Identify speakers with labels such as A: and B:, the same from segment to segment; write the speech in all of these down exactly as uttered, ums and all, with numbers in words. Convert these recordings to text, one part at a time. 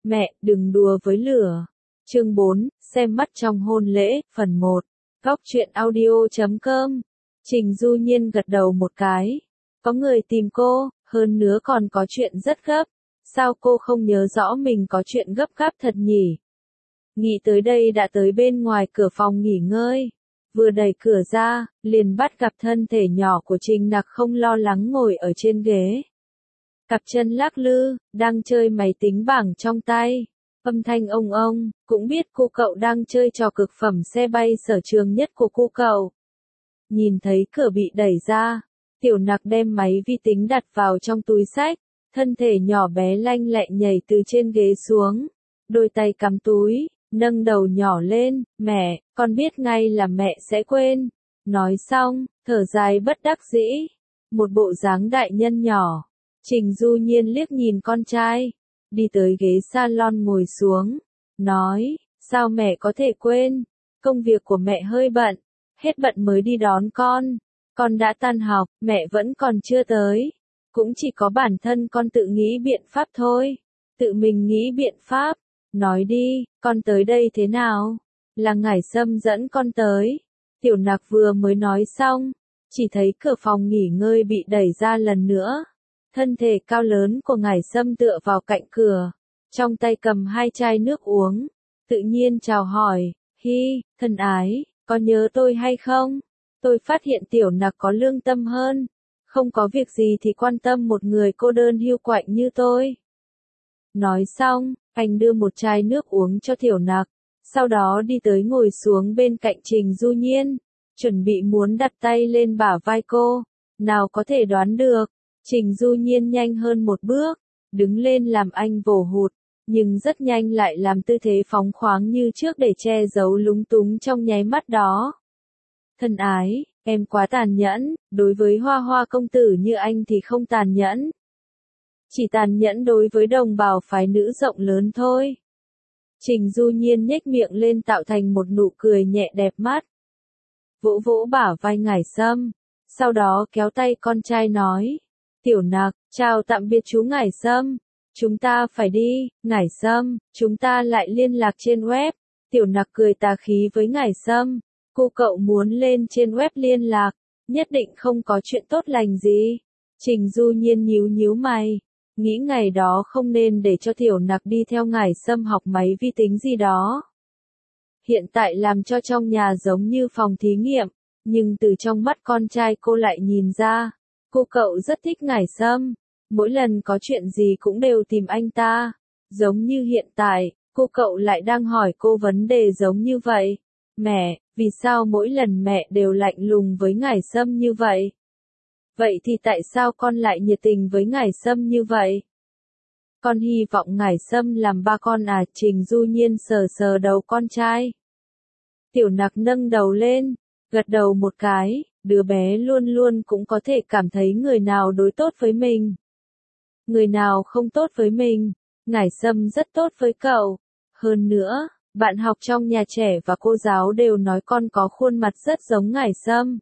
A: Mẹ, đừng đùa với lửa. Chương bốn, xem mắt trong hôn lễ, phần một. Góc truyện audio chấm com. Trình Du Nhiên gật đầu một cái. Có người tìm cô, hơn nữa còn có chuyện rất gấp. Sao cô không nhớ rõ mình có chuyện gấp gáp thật nhỉ? Nghĩ tới đây đã tới bên ngoài cửa phòng nghỉ ngơi. Vừa đẩy cửa ra, liền bắt gặp thân thể nhỏ của Trình Nặc không lo lắng ngồi ở trên ghế. Cặp chân lắc lư, đang chơi máy tính bảng trong tay. Âm thanh ông ông, cũng biết cô cậu đang chơi trò cực phẩm xe bay sở trường nhất của cô cậu. Nhìn thấy cửa bị đẩy ra, Tiểu Nặc đem máy vi tính đặt vào trong túi xách, thân thể nhỏ bé lanh lẹ nhảy từ trên ghế xuống, đôi tay cắm túi, nâng đầu nhỏ lên, mẹ, con biết ngay là mẹ sẽ quên. Nói xong, thở dài bất đắc dĩ, một bộ dáng đại nhân nhỏ. Trình Du Nhiên liếc nhìn con trai, đi tới ghế salon ngồi xuống, nói, sao mẹ có thể quên, công việc của mẹ hơi bận, hết bận mới đi đón con, con đã tan học, mẹ vẫn còn chưa tới, cũng chỉ có bản thân con tự nghĩ biện pháp thôi, tự mình nghĩ biện pháp, nói đi, con tới đây thế nào, là Ngải Sâm dẫn con tới. Tiểu Nặc vừa mới nói xong, chỉ thấy cửa phòng nghỉ ngơi bị đẩy ra lần nữa. Thân thể cao lớn của Ngải Sâm tựa vào cạnh cửa, trong tay cầm hai chai nước uống, tự nhiên chào hỏi, hi, thân ái, có nhớ tôi hay không? Tôi phát hiện Tiểu Nặc có lương tâm hơn, không có việc gì thì quan tâm một người cô đơn hiu quạnh như tôi. Nói xong, anh đưa một chai nước uống cho Tiểu Nặc, sau đó đi tới ngồi xuống bên cạnh Trình Du Nhiên, chuẩn bị muốn đặt tay lên bả vai cô, nào có thể đoán được. Trình Du Nhiên nhanh hơn một bước, đứng lên làm anh vồ hụt, nhưng rất nhanh lại làm tư thế phóng khoáng như trước để che giấu lúng túng trong nháy mắt đó. Thân ái, em quá tàn nhẫn, đối với Hoa Hoa công tử như anh thì không tàn nhẫn. Chỉ tàn nhẫn đối với đồng bào phái nữ rộng lớn thôi. Trình Du Nhiên nhếch miệng lên tạo thành một nụ cười nhẹ đẹp mắt. Vỗ vỗ bả vai Ngải Sâm, sau đó kéo tay con trai nói. Tiểu Nặc, chào tạm biệt chú Ngải Sâm, chúng ta phải đi, Ngải Sâm, chúng ta lại liên lạc trên web. Tiểu Nặc cười tà khí với Ngải Sâm, cô cậu muốn lên trên web liên lạc, nhất định không có chuyện tốt lành gì. Trình Du Nhiên nhíu nhíu mày, nghĩ ngày đó không nên để cho Tiểu Nặc đi theo Ngải Sâm học máy vi tính gì đó. Hiện tại làm cho trong nhà giống như phòng thí nghiệm, nhưng từ trong mắt con trai cô lại nhìn ra. Cô cậu rất thích Ngải Sâm, mỗi lần có chuyện gì cũng đều tìm anh ta, giống như hiện tại, cô cậu lại đang hỏi cô vấn đề giống như vậy. Mẹ, vì sao mỗi lần mẹ đều lạnh lùng với Ngải Sâm như vậy? Vậy thì tại sao con lại nhiệt tình với Ngải Sâm như vậy? Con hy vọng Ngải Sâm làm ba con à? Trình Du Nhiên sờ sờ đầu con trai. Tiểu Nặc nâng đầu lên, gật đầu một cái. Đứa bé luôn luôn cũng có thể cảm thấy người nào đối tốt với mình. Người nào không tốt với mình, Ngải Sâm rất tốt với cậu. Hơn nữa, bạn học trong nhà trẻ và cô giáo đều nói con có khuôn mặt rất giống Ngải Sâm.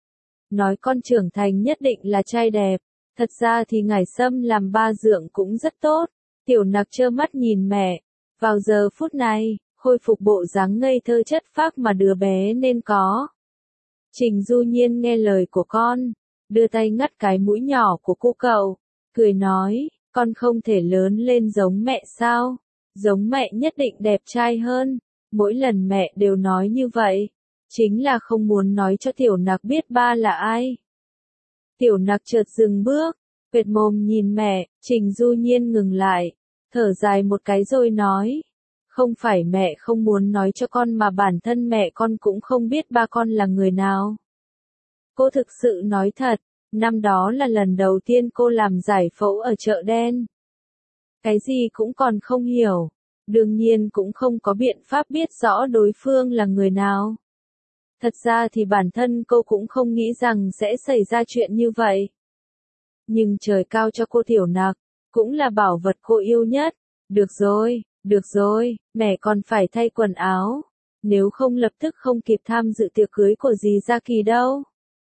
A: Nói con trưởng thành nhất định là trai đẹp, thật ra thì Ngải Sâm làm ba dượng cũng rất tốt. Tiểu Nặc trơ mắt nhìn mẹ, vào giờ phút này, khôi phục bộ dáng ngây thơ chất phác mà đứa bé nên có. Trình Du Nhiên nghe lời của con, đưa tay ngắt cái mũi nhỏ của cô cậu, cười nói, con không thể lớn lên giống mẹ sao, giống mẹ nhất định đẹp trai hơn, mỗi lần mẹ đều nói như vậy, chính là không muốn nói cho Tiểu Nặc biết ba là ai. Tiểu Nặc chợt dừng bước, quệt mồm nhìn mẹ, Trình Du Nhiên ngừng lại, thở dài một cái rồi nói. Không phải mẹ không muốn nói cho con mà bản thân mẹ con cũng không biết ba con là người nào. Cô thực sự nói thật, năm đó là lần đầu tiên cô làm giải phẫu ở chợ đen. Cái gì cũng còn không hiểu, đương nhiên cũng không có biện pháp biết rõ đối phương là người nào. Thật ra thì bản thân cô cũng không nghĩ rằng sẽ xảy ra chuyện như vậy. Nhưng trời cao cho cô Tiểu Nặc, cũng là bảo vật cô yêu nhất. Được rồi. Được rồi, mẹ còn phải thay quần áo, nếu không lập tức không kịp tham dự tiệc cưới của dì Gia Kỳ đâu.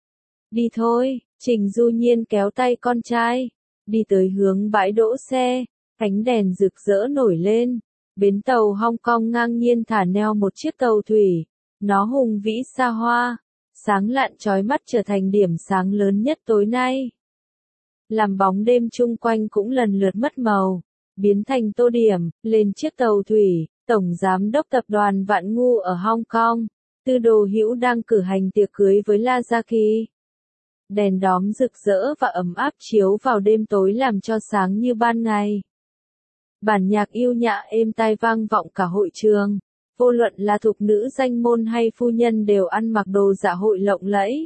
A: Đi thôi, Trình Du Nhiên kéo tay con trai, đi tới hướng bãi đỗ xe, Ánh đèn rực rỡ nổi lên, bến tàu Hong Kong ngang nhiên thả neo một chiếc tàu thủy, nó hùng vĩ xa hoa, sáng lạn chói mắt trở thành điểm sáng lớn nhất tối nay. Làm bóng đêm chung quanh cũng lần lượt mất màu, biến thành tô điểm. Lên chiếc tàu thủy, Tổng Giám đốc Tập đoàn Vạn Ngu ở Hong Kong, Tư Đồ Hữu đang cử hành tiệc cưới với Lazaki. Đèn đóm rực rỡ và ấm áp chiếu vào đêm tối làm cho sáng như ban ngày. Bản nhạc yêu nhã êm tai vang vọng cả hội trường, vô luận là thục nữ danh môn hay phu nhân đều ăn mặc đồ dạ hội lộng lẫy.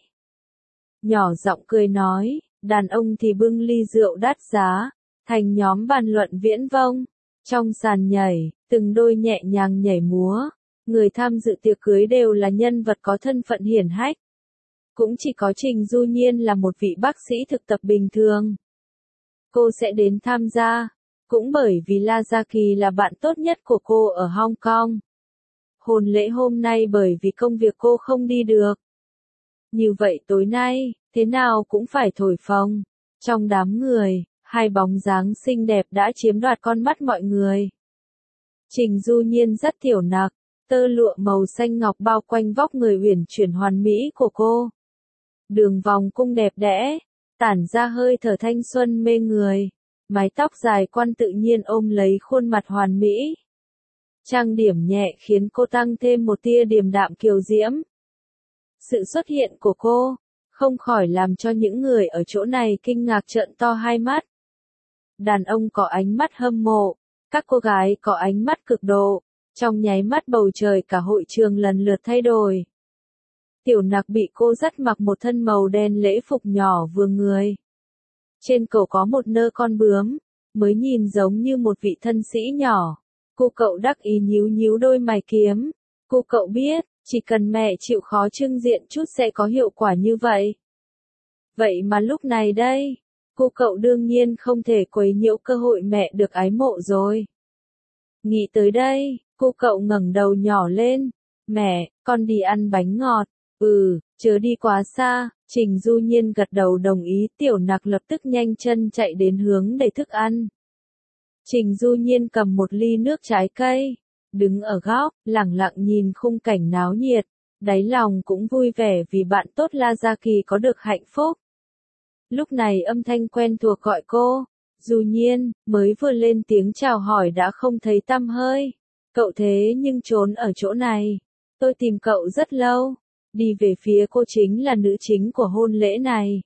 A: Nhỏ giọng cười nói, đàn ông thì bưng ly rượu đắt giá, thành nhóm bàn luận viễn vông. Trong sàn nhảy, từng đôi nhẹ nhàng nhảy múa, người tham dự tiệc cưới đều là nhân vật có thân phận hiển hách. Cũng chỉ có Trình Du Nhiên là một vị bác sĩ thực tập bình thường. Cô sẽ đến tham gia, cũng bởi vì Lazaki là bạn tốt nhất của cô ở Hong Kong. Hôn lễ hôm nay bởi vì công việc cô không đi được. Như vậy tối nay, thế nào cũng phải thổi phồng. Trong đám người, hai bóng dáng xinh đẹp đã chiếm đoạt con mắt mọi người. Trình Du Nhiên rất tiểu nặc, tơ lụa màu xanh ngọc bao quanh vóc người uyển chuyển hoàn mỹ của cô. Đường vòng cung đẹp đẽ, tản ra hơi thở thanh xuân mê người. Mái tóc dài quăn tự nhiên ôm lấy khuôn mặt hoàn mỹ. Trang điểm nhẹ khiến cô tăng thêm một tia điềm đạm kiều diễm. Sự xuất hiện của cô, không khỏi làm cho những người ở chỗ này kinh ngạc trợn to hai mắt. Đàn ông có ánh mắt hâm mộ, các cô gái có ánh mắt cực độ, trong nháy mắt bầu trời cả hội trường lần lượt thay đổi. Tiểu nặc bị cô dắt mặc một thân màu đen lễ phục nhỏ vừa người. Trên cổ có một nơ con bướm, mới nhìn giống như một vị thân sĩ nhỏ. Cô cậu đắc ý nhíu nhíu đôi mày kiếm. Cô cậu biết, chỉ cần mẹ chịu khó trưng diện chút sẽ có hiệu quả như vậy. Vậy mà lúc này đây, cô cậu đương nhiên không thể quấy nhiễu cơ hội mẹ được ái mộ rồi. Nghĩ tới đây, cô cậu ngẩng đầu nhỏ lên. Mẹ, con đi ăn bánh ngọt. Ừ, chớ đi quá xa. Trình Du Nhiên gật đầu đồng ý, tiểu nặc lập tức nhanh chân chạy đến hướng đầy thức ăn. Trình Du Nhiên cầm một ly nước trái cây, đứng ở góc, lẳng lặng nhìn khung cảnh náo nhiệt, đáy lòng cũng vui vẻ vì bạn tốt Lazaki có được hạnh phúc. Lúc này âm thanh quen thuộc gọi cô, Du Nhiên, mới vừa lên tiếng chào hỏi đã không thấy tăm hơi. Cậu thế nhưng trốn ở chỗ này, tôi tìm cậu rất lâu. Đi về phía cô chính là nữ chính của hôn lễ này.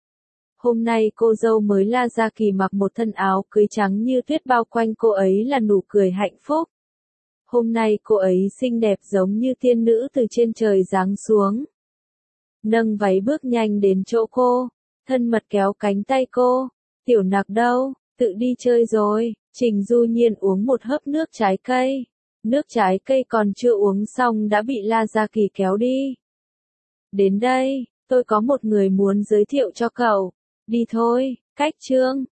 A: Hôm nay cô dâu mới Lazaki mặc một thân áo cưới trắng như tuyết, bao quanh cô ấy là nụ cười hạnh phúc. Hôm nay cô ấy xinh đẹp giống như tiên nữ từ trên trời giáng xuống. Nâng váy bước nhanh đến chỗ cô, thân mật kéo cánh tay cô. Tiểu nặc đâu, tự đi chơi rồi. Trình Du Nhiên uống một hớp nước trái cây. Nước trái cây còn chưa uống xong đã bị Lazaki kéo đi. Đến đây, tôi có một người muốn giới thiệu cho cậu. Đi thôi, cách chương.